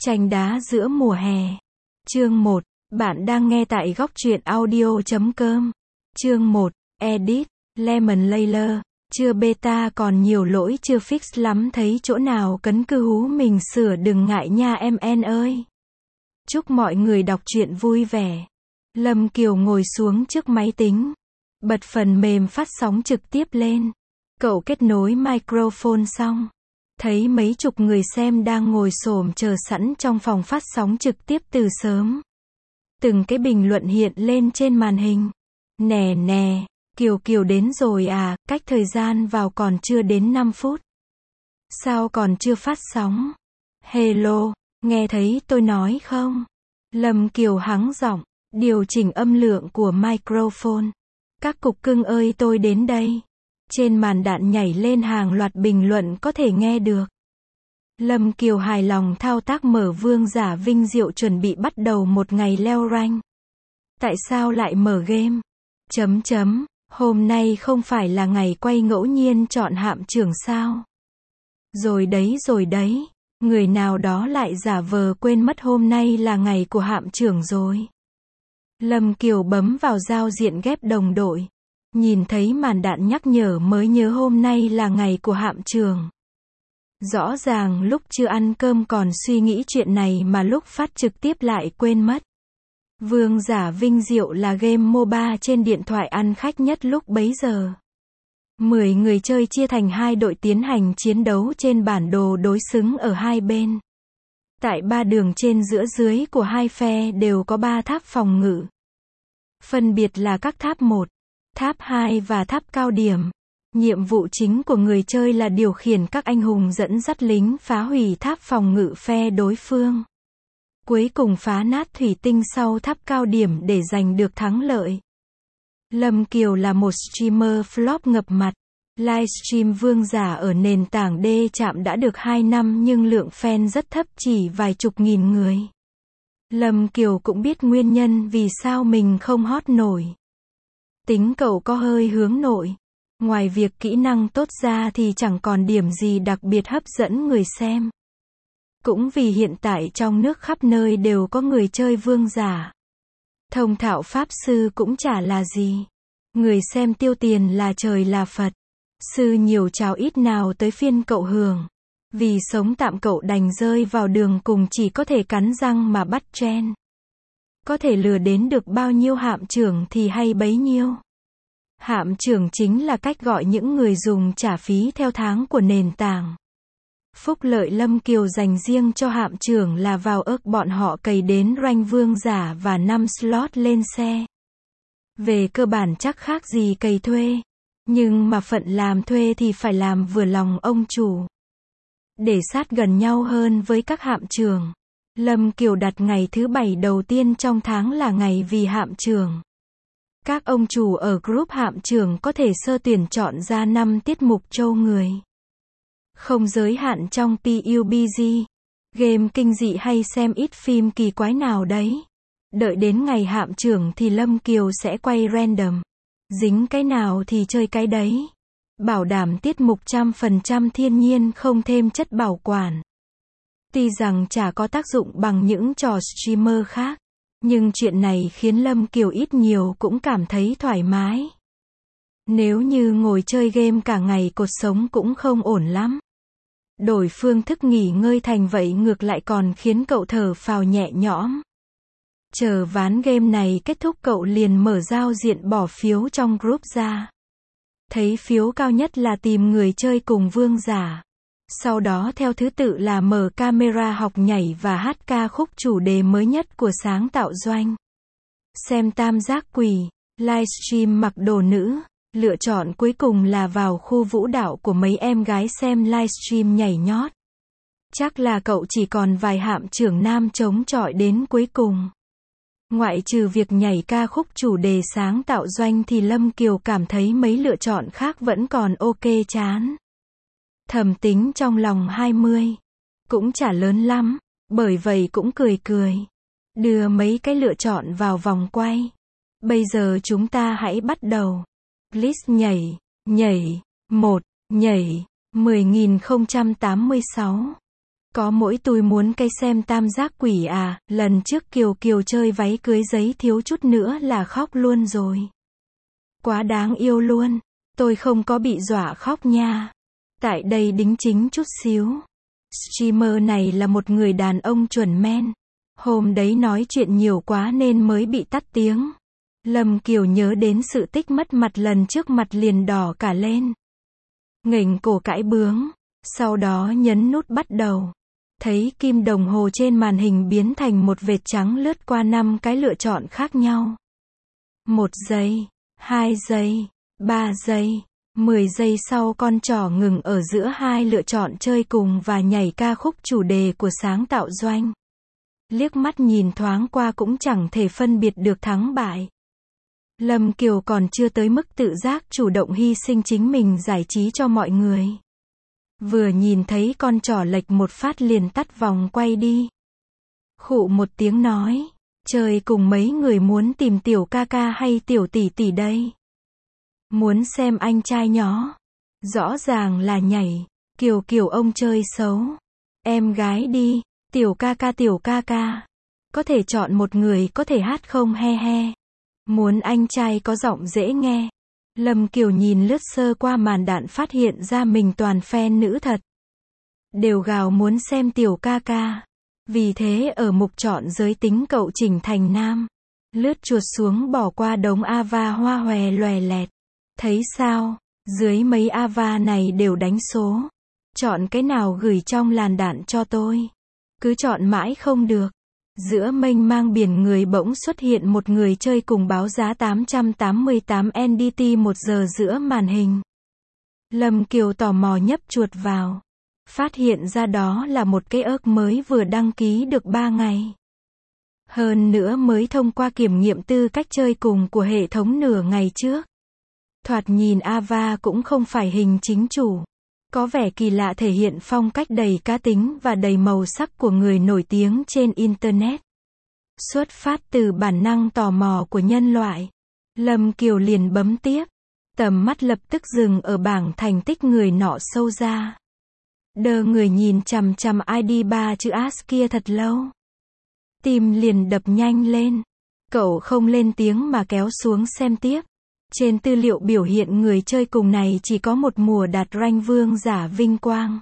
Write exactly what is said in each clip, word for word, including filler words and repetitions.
Tranh đá giữa mùa hè. Chương một. Bạn đang nghe tại góc truyện audio chấm com. Chương một. Edit. Lemon Layer. Chưa beta còn nhiều lỗi chưa fix lắm, thấy chỗ nào cấn cứ hú mình sửa đừng ngại nha em en ơi. Chúc mọi người đọc truyện vui vẻ. Lâm Kiều ngồi xuống trước máy tính. Bật phần mềm phát sóng trực tiếp lên. Cậu kết nối microphone xong. Thấy mấy chục người xem đang ngồi xổm chờ sẵn trong phòng phát sóng trực tiếp từ sớm. Từng cái bình luận hiện lên trên màn hình. Nè nè, Kiều Kiều đến rồi à, cách thời gian vào còn chưa đến năm phút. Sao còn chưa phát sóng? Hello, nghe thấy tôi nói không? Lâm Kiều hắng giọng, điều chỉnh âm lượng của microphone. Các cục cưng ơi tôi đến đây. Trên màn đạn nhảy lên hàng loạt bình luận có thể nghe được. Lâm Kiều hài lòng thao tác mở Vương Giả Vinh Diệu chuẩn bị bắt đầu một ngày leo rank. Tại sao lại mở game? Chấm chấm, hôm nay không phải là ngày quay ngẫu nhiên chọn hạm trưởng sao? Rồi đấy rồi đấy, người nào đó lại giả vờ quên mất hôm nay là ngày của hạm trưởng rồi. Lâm Kiều bấm vào giao diện ghép đồng đội. Nhìn thấy màn đạn nhắc nhở mới nhớ hôm nay là ngày của hạm trưởng. Rõ ràng lúc chưa ăn cơm còn suy nghĩ chuyện này mà lúc phát trực tiếp lại quên mất. Vương Giả Vinh Diệu là game MOBA trên điện thoại ăn khách nhất lúc bấy giờ. mười người chơi chia thành hai đội tiến hành chiến đấu trên bản đồ đối xứng ở hai bên. Tại ba đường trên giữa dưới của hai phe đều có ba tháp phòng ngự. Phân biệt là các tháp một, tháp hai và tháp cao điểm. Nhiệm vụ chính của người chơi là điều khiển các anh hùng dẫn dắt lính phá hủy tháp phòng ngự phe đối phương. Cuối cùng phá nát thủy tinh sau tháp cao điểm để giành được thắng lợi. Lâm Kiều là một streamer flop ngập mặt. Livestream Vương Giả ở nền tảng D chạm đã được hai năm nhưng lượng fan rất thấp, chỉ vài chục nghìn người. Lâm Kiều cũng biết nguyên nhân vì sao mình không hot nổi. Tính cậu có hơi hướng nội. Ngoài việc kỹ năng tốt ra thì chẳng còn điểm gì đặc biệt hấp dẫn người xem. Cũng vì hiện tại trong nước khắp nơi đều có người chơi Vương Giả. Thông thạo pháp sư cũng chả là gì. Người xem tiêu tiền là trời là Phật. Sư nhiều chào ít nào tới phiên cậu hưởng. Vì sống tạm cậu đành rơi vào đường cùng, chỉ có thể cắn răng mà bắt trend. Có thể lừa đến được bao nhiêu hạm trưởng thì hay bấy nhiêu. Hạm trưởng chính là cách gọi những người dùng trả phí theo tháng của nền tảng. Phúc lợi Lâm Kiều dành riêng cho hạm trưởng là vào ức bọn họ cày đến rank Vương Giả và năm slot lên xe. Về cơ bản chắc khác gì cày thuê. Nhưng mà phận làm thuê thì phải làm vừa lòng ông chủ. Để sát gần nhau hơn với các hạm trưởng, Lâm Kiều đặt ngày thứ bảy đầu tiên trong tháng là ngày vì hạm trưởng. Các ông chủ ở group hạm trưởng có thể sơ tuyển chọn ra năm tiết mục trâu người. Không giới hạn trong pê u bê giê, game kinh dị hay xem ít phim kỳ quái nào đấy. Đợi đến ngày hạm trưởng thì Lâm Kiều sẽ quay random. Dính cái nào thì chơi cái đấy. Bảo đảm tiết mục trăm phần trăm thiên nhiên, không thêm chất bảo quản. Tuy rằng chả có tác dụng bằng những trò streamer khác, nhưng chuyện này khiến Lâm Kiều ít nhiều cũng cảm thấy thoải mái. Nếu như ngồi chơi game cả ngày cột sống cũng không ổn lắm. Đổi phương thức nghỉ ngơi thành vậy ngược lại còn khiến cậu thở phào nhẹ nhõm. Chờ ván game này kết thúc cậu liền mở giao diện bỏ phiếu trong group ra. Thấy phiếu cao nhất là tìm người chơi cùng Vương Giả. Sau đó theo thứ tự là mở camera học nhảy và hát ca khúc chủ đề mới nhất của sáng tạo doanh. Xem tam giác quỷ, livestream mặc đồ nữ. Lựa chọn cuối cùng là vào khu vũ đạo của mấy em gái xem livestream nhảy nhót. Chắc là cậu chỉ còn vài hạm trưởng nam chống chọi đến cuối cùng. Ngoại trừ việc nhảy ca khúc chủ đề sáng tạo doanh thì Lâm Kiều cảm thấy mấy lựa chọn khác vẫn còn ok chán. Thầm tính trong lòng hai mươi. Cũng chả lớn lắm, bởi vậy cũng cười cười. Đưa mấy cái lựa chọn vào vòng quay. Bây giờ chúng ta hãy bắt đầu. List nhảy, nhảy, một, nhảy, mười nghìn không trăm tám mươi sáu. Có mỗi tôi muốn cái xem tam giác quỷ à, lần trước Kiều Kiều chơi váy cưới giấy thiếu chút nữa là khóc luôn rồi. Quá đáng yêu luôn. Tôi không có bị dọa khóc nha. Tại đây đính chính chút xíu. Streamer này là một người đàn ông chuẩn men. Hôm đấy nói chuyện nhiều quá nên mới bị tắt tiếng. Lâm Kiều nhớ đến sự tích mất mặt lần trước mặt liền đỏ cả lên. Nghềnh cổ cãi bướng. Sau đó nhấn nút bắt đầu. Thấy kim đồng hồ trên màn hình biến thành một vệt trắng lướt qua năm cái lựa chọn khác nhau. Một giây, hai giây, ba giây, mười giây sau con trỏ ngừng ở giữa hai lựa chọn chơi cùng và nhảy ca khúc chủ đề của sáng tạo doanh. Liếc mắt nhìn thoáng qua cũng chẳng thể phân biệt được thắng bại. Lâm Kiều còn chưa tới mức tự giác chủ động hy sinh chính mình giải trí cho mọi người. Vừa nhìn thấy con trỏ lệch một phát liền tắt vòng quay đi. Khụ một tiếng nói, chơi cùng mấy người muốn tìm tiểu ca ca hay tiểu tỷ tỷ đây? Muốn xem anh trai nhỏ. Rõ ràng là nhảy. Kiều Kiều ông chơi xấu. Em gái đi, tiểu ca ca tiểu ca ca. Có thể chọn một người có thể hát không he he. Muốn anh trai có giọng dễ nghe. Lâm Kiều nhìn lướt sơ qua màn đạn phát hiện ra mình toàn fan nữ thật. Đều gào muốn xem tiểu ca ca. Vì thế ở mục chọn giới tính cậu chỉnh thành nam. Lướt chuột xuống bỏ qua đống ava hoa hòe lòe lẹt. Thấy sao? Dưới mấy ava này đều đánh số. Chọn cái nào gửi trong làn đạn cho tôi. Cứ chọn mãi không được. Giữa mênh mang biển người bỗng xuất hiện một người chơi cùng báo giá tám trăm tám mươi tám en đê tê một giờ giữa màn hình. Lâm Kiều tò mò nhấp chuột vào. Phát hiện ra đó là một cái ớc mới vừa đăng ký được ba ngày. Hơn nữa mới thông qua kiểm nghiệm tư cách chơi cùng của hệ thống nửa ngày trước. Thoạt nhìn ava cũng không phải hình chính chủ. Có vẻ kỳ lạ thể hiện phong cách đầy cá tính và đầy màu sắc của người nổi tiếng trên Internet. Xuất phát từ bản năng tò mò của nhân loại. Lâm Kiều liền bấm tiếp. Tầm mắt lập tức dừng ở bảng thành tích người nọ sâu ra. Đờ người nhìn chằm chằm i đê ba chữ ask kia thật lâu. Tim liền đập nhanh lên. Cậu không lên tiếng mà kéo xuống xem tiếp. Trên tư liệu biểu hiện người chơi cùng này chỉ có một mùa đạt rank vương giả vinh quang.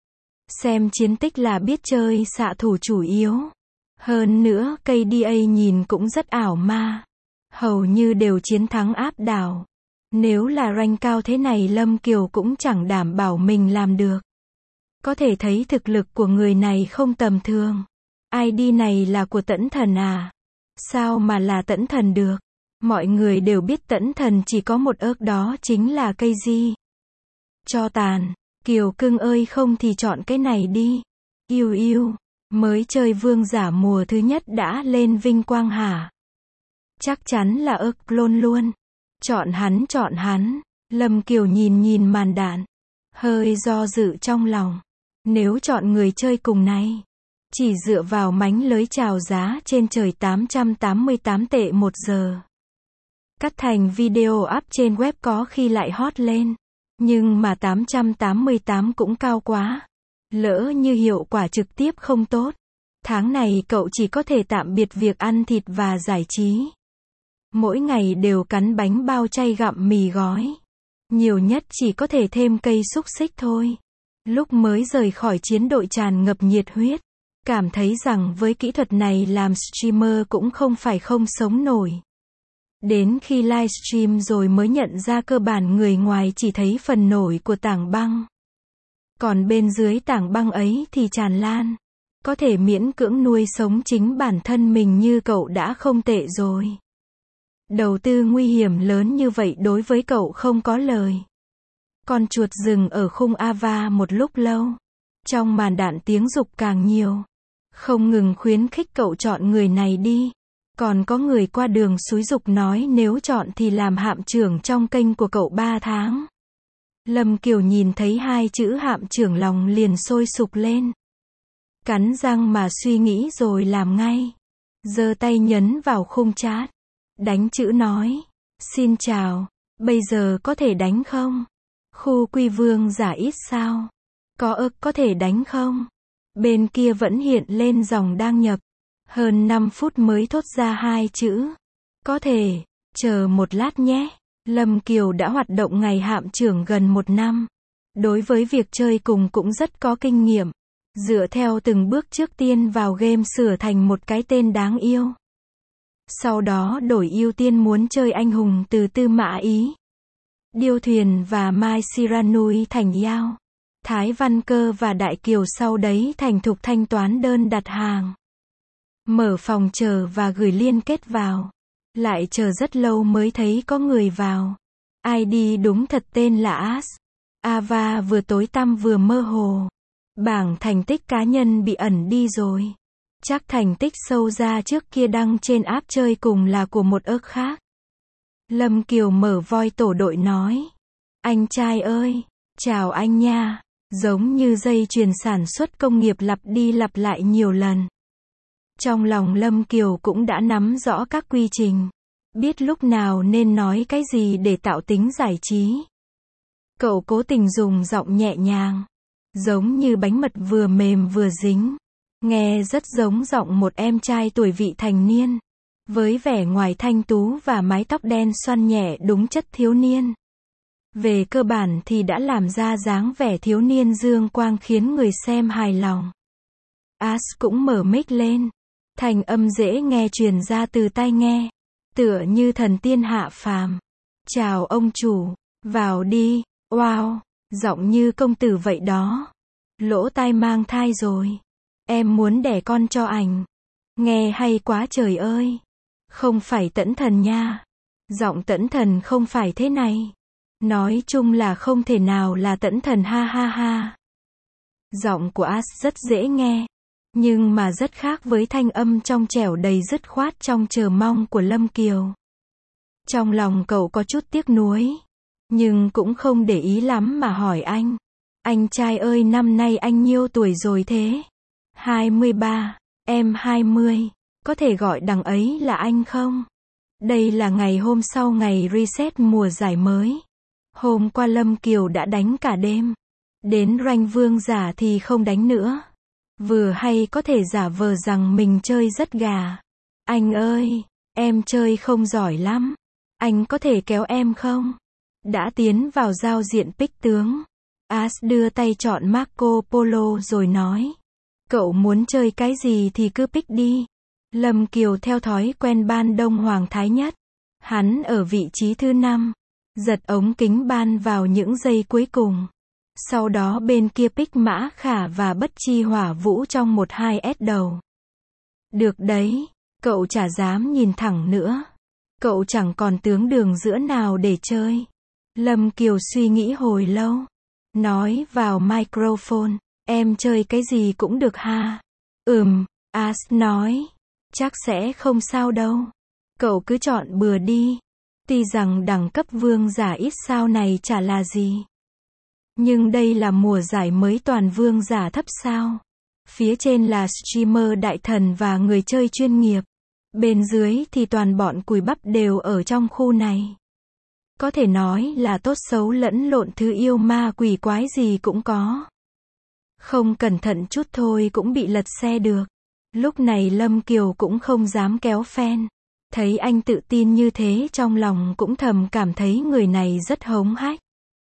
Xem chiến tích là biết chơi xạ thủ chủ yếu. Hơn nữa ca đê a nhìn cũng rất ảo ma. Hầu như đều chiến thắng áp đảo. Nếu là rank cao thế này Lâm Kiều cũng chẳng đảm bảo mình làm được. Có thể thấy thực lực của người này không tầm thường. i đê này là của Tẫn Thần à? Sao mà là Tẫn Thần được? Mọi người đều biết Tẫn Thần chỉ có một ớc đó chính là cây gì. Cho tàn. Kiều cưng ơi không thì chọn cái này đi. Yêu yêu. Mới chơi vương giả mùa thứ nhất đã lên vinh quang hả? Chắc chắn là ớc clone luôn. Chọn hắn chọn hắn. Lâm Kiều nhìn nhìn màn đạn. Hơi do dự trong lòng. Nếu chọn người chơi cùng này. Chỉ dựa vào mánh lới chào giá trên trời tám trăm tám mươi tám tệ một giờ. Cắt thành video up trên web có khi lại hot lên. Nhưng mà tám trăm tám mươi tám cũng cao quá. Lỡ như hiệu quả trực tiếp không tốt. Tháng này cậu chỉ có thể tạm biệt việc ăn thịt và giải trí. Mỗi ngày đều cắn bánh bao chay gặm mì gói. Nhiều nhất chỉ có thể thêm cây xúc xích thôi. Lúc mới rời khỏi chiến đội tràn ngập nhiệt huyết. Cảm thấy rằng với kỹ thuật này làm streamer cũng không phải không sống nổi. Đến khi livestream rồi mới nhận ra cơ bản người ngoài chỉ thấy phần nổi của tảng băng. Còn bên dưới tảng băng ấy thì tràn lan. Có thể miễn cưỡng nuôi sống chính bản thân mình như cậu đã không tệ rồi. Đầu tư nguy hiểm lớn như vậy đối với cậu không có lời. Con chuột dừng ở khung ava một lúc lâu. Trong màn đạn tiếng dục càng nhiều. Không ngừng khuyến khích cậu chọn người này đi. Còn có người qua đường xúi giục nói nếu chọn thì làm hạm trưởng trong kênh của cậu ba tháng. Lâm Kiều nhìn thấy hai chữ hạm trưởng lòng liền sôi sục lên. Cắn răng mà suy nghĩ rồi làm ngay. Giơ tay nhấn vào khung chat. Đánh chữ nói. Xin chào. Bây giờ có thể đánh không? Khu quy vương giả ít sao? Có ức có thể đánh không? Bên kia vẫn hiện lên dòng đang nhập. Hơn năm phút mới thốt ra hai chữ. Có thể, chờ một lát nhé. Lâm Kiều đã hoạt động ngày hạm trưởng gần một năm. Đối với việc chơi cùng cũng rất có kinh nghiệm. Dựa theo từng bước trước tiên vào game sửa thành một cái tên đáng yêu. Sau đó đổi ưu tiên muốn chơi anh hùng từ Tư Mã Ý, Điêu Thuyền và Mai Siranui thành Yao, Thái Văn Cơ và Đại Kiều sau đấy thành thục thanh toán đơn đặt hàng. Mở phòng chờ và gửi liên kết vào. Lại chờ rất lâu mới thấy có người vào. i đê đúng thật tên là As. Ava vừa tối tăm vừa mơ hồ. Bảng thành tích cá nhân bị ẩn đi rồi. Chắc thành tích sâu ra trước kia đăng trên app chơi cùng là của một ức khác. Lâm Kiều mở voi tổ đội nói. Anh trai ơi, chào anh nha. Giống như dây chuyền sản xuất công nghiệp lặp đi lặp lại nhiều lần. Trong lòng Lâm Kiều cũng đã nắm rõ các quy trình. Biết lúc nào nên nói cái gì để tạo tính giải trí. Cậu cố tình dùng giọng nhẹ nhàng. Giống như bánh mật vừa mềm vừa dính. Nghe rất giống giọng một em trai tuổi vị thành niên. Với vẻ ngoài thanh tú và mái tóc đen xoăn nhẹ đúng chất thiếu niên. Về cơ bản thì đã làm ra dáng vẻ thiếu niên dương quang khiến người xem hài lòng. As cũng mở mic lên. Thành âm dễ nghe truyền ra từ tai nghe. Tựa như thần tiên hạ phàm. Chào ông chủ. Vào đi. Wow. Giọng như công tử vậy đó. Lỗ tai mang thai rồi. Em muốn đẻ con cho ảnh. Nghe hay quá trời ơi. Không phải Tẫn Thần nha. Giọng Tẫn Thần không phải thế này. Nói chung là không thể nào là Tẫn Thần ha ha ha. Giọng của As rất dễ nghe. Nhưng mà rất khác với thanh âm trong trẻo đầy dứt khoát trong chờ mong của Lâm Kiều. Trong lòng cậu có chút tiếc nuối. Nhưng cũng không để ý lắm mà hỏi anh. Anh trai ơi năm nay anh nhiêu tuổi rồi thế? hai mươi ba, em hai mươi. Có thể gọi đằng ấy là anh không? Đây là ngày hôm sau ngày reset mùa giải mới. Hôm qua Lâm Kiều đã đánh cả đêm. Đến rank vương giả thì không đánh nữa. Vừa hay có thể giả vờ rằng mình chơi rất gà. Anh ơi, em chơi không giỏi lắm. Anh có thể kéo em không? Đã tiến vào giao diện pick tướng. As đưa tay chọn Marco Polo rồi nói. Cậu muốn chơi cái gì thì cứ pick đi. Lâm Kiều theo thói quen ban đông hoàng thái nhất. Hắn ở vị trí thứ năm. Giật ống kính ban vào những giây cuối cùng. Sau đó bên kia pick Mã Khả và Bất Chi Hỏa Vũ trong một hai S đầu. Được đấy, cậu chả dám nhìn thẳng nữa. Cậu chẳng còn tướng đường giữa nào để chơi. Lâm Kiều suy nghĩ hồi lâu. Nói vào microphone. Em chơi cái gì cũng được ha. Ừm, As nói. Chắc sẽ không sao đâu. Cậu cứ chọn bừa đi. Tuy rằng đẳng cấp vương giả ít sao này chả là gì. Nhưng đây là mùa giải mới toàn vương giả thấp sao. Phía trên là streamer đại thần và người chơi chuyên nghiệp. Bên dưới thì toàn bọn cùi bắp đều ở trong khu này. Có thể nói là tốt xấu lẫn lộn thứ yêu ma quỷ quái gì cũng có. Không cẩn thận chút thôi cũng bị lật xe được. Lúc này Lâm Kiều cũng không dám kéo fan. Thấy anh tự tin như thế trong lòng cũng thầm cảm thấy người này rất hống hách.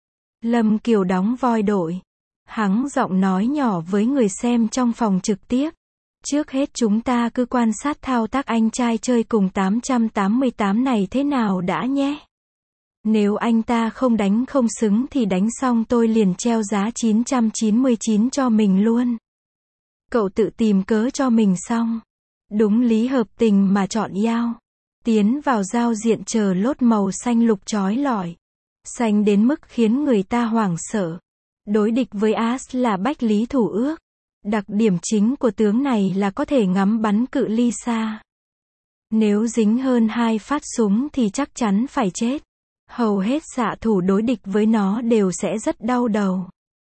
Lâm Kiều đóng voi đội. Hắng giọng nói nhỏ với người xem trong phòng trực tiếp. Trước hết chúng ta cứ quan sát thao tác anh trai chơi cùng tám trăm tám mươi tám này thế nào đã nhé. Nếu anh ta không đánh không xứng thì đánh xong tôi liền treo giá chín trăm chín mươi chín cho mình luôn. Cậu tự tìm cớ cho mình xong. Đúng lý hợp tình mà chọn Yao. Tiến vào giao diện chờ lốt màu xanh lục chói lọi. Xanh đến mức khiến người ta hoảng sợ. Đối địch với As là Bách Lý Thủ Ước. Đặc điểm chính của tướng này là có thể ngắm bắn cự ly xa. Nếu dính hơn hai phát súng thì chắc chắn phải chết. Hầu hết xạ thủ đối địch với nó đều sẽ rất đau đầu.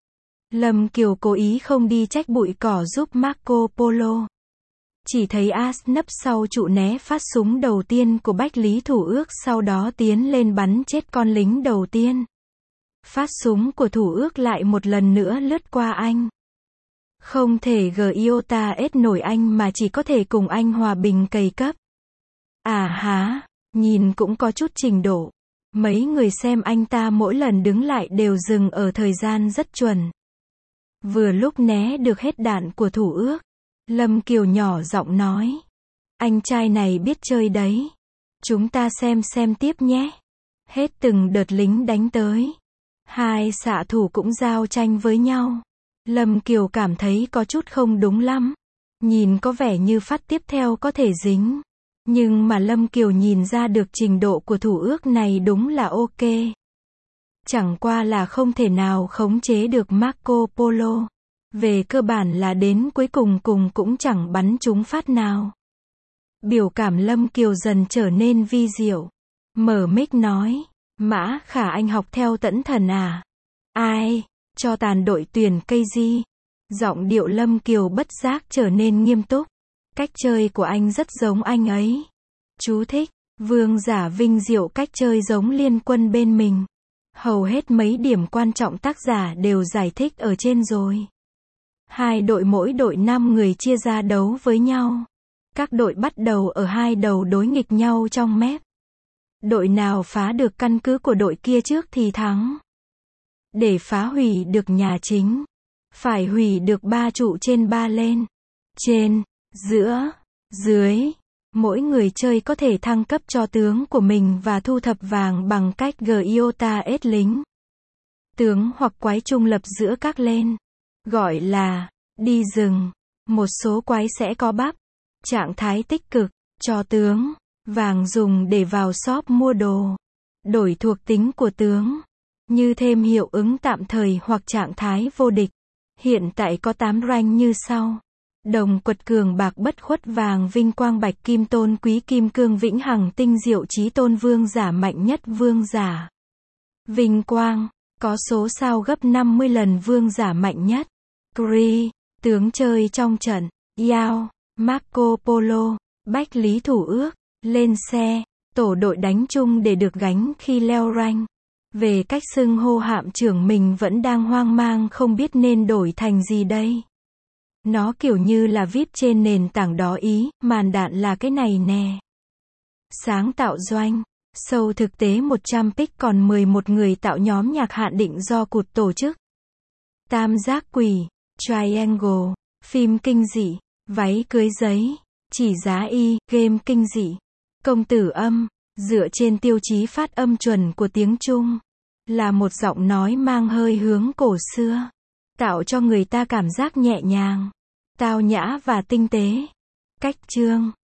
Lâm Kiều cố ý không đi trách bụi cỏ giúp Marco Polo. Chỉ thấy As nấp sau trụ né phát súng đầu tiên của Bách Lý Thủ Ước, sau đó tiến lên bắn chết con lính đầu tiên. Phát súng của Thủ Ước lại một lần nữa lướt qua anh. Không thể giota ết nổi anh mà chỉ có thể cùng anh hòa bình cày cấp. À há, nhìn cũng có chút trình độ. Mấy người xem anh ta mỗi lần đứng lại đều dừng ở thời gian rất chuẩn. Vừa lúc né được hết đạn của thủ ước. Lâm Kiều nhỏ giọng nói. Anh trai này biết chơi đấy. Chúng ta xem xem tiếp nhé. Hết từng đợt lính đánh tới. Hai xạ thủ cũng giao tranh với nhau. Lâm Kiều cảm thấy có chút không đúng lắm. Nhìn có vẻ như phát tiếp theo có thể dính. Nhưng mà Lâm Kiều nhìn ra được trình độ của thủ ước này đúng là ok. Chẳng qua là không thể nào khống chế được Marco Polo. Về cơ bản là đến cuối cùng cùng cũng chẳng bắn trúng phát nào. Biểu cảm Lâm Kiều dần trở nên vi diệu. Mở mic nói. Mã Khả anh học theo Tẫn Thần à? Ai? Cho tàn đội tuyển cây di. Giọng điệu Lâm Kiều bất giác trở nên nghiêm túc. Cách chơi của anh rất giống anh ấy. Chú thích. Vương Giả vinh diệu cách chơi giống Liên Quân bên mình. Hầu hết mấy điểm quan trọng tác giả đều giải thích ở trên rồi. Hai đội mỗi đội năm người chia ra đấu với nhau. Các đội bắt đầu ở hai đầu đối nghịch nhau trong mép. Đội nào phá được căn cứ của đội kia trước thì thắng. Để phá hủy được nhà chính, phải hủy được ba trụ trên ba lên. Trên, giữa, dưới. Mỗi người chơi có thể thăng cấp cho tướng của mình và thu thập vàng bằng cách giota ết lính. Tướng hoặc quái trung lập giữa các lên. Gọi là, đi rừng. Một số quái sẽ có bắp. Trạng thái tích cực, cho tướng. Vàng dùng để vào shop mua đồ. Đổi thuộc tính của tướng. Như thêm hiệu ứng tạm thời hoặc trạng thái vô địch. Hiện tại có tám rank như sau. Đồng quật cường bạc bất khuất vàng vinh quang bạch kim tôn quý kim cương vĩnh hằng tinh diệu chí tôn vương giả mạnh nhất vương giả. Vinh quang, có số sao gấp năm mươi lần vương giả mạnh nhất. Cree, tướng chơi trong trận. Yao, Marco Polo, bách lý thủ ước. Lên xe, tổ đội đánh chung để được gánh khi leo rank. Về cách xưng hô hạm trưởng mình vẫn đang hoang mang không biết nên đổi thành gì đây. Nó kiểu như là viết trên nền tảng đó ý, màn đạn là cái này nè. Sáng tạo doanh, sâu thực tế một trăm pic còn mười một người tạo nhóm nhạc hạn định do cụt tổ chức. Tam giác quỷ, triangle, phim kinh dị, váy cưới giấy, chỉ giá y, game kinh dị. Công tử âm, dựa trên tiêu chí phát âm chuẩn của tiếng Trung, là một giọng nói mang hơi hướng cổ xưa, tạo cho người ta cảm giác nhẹ nhàng, tao nhã và tinh tế. Cách chương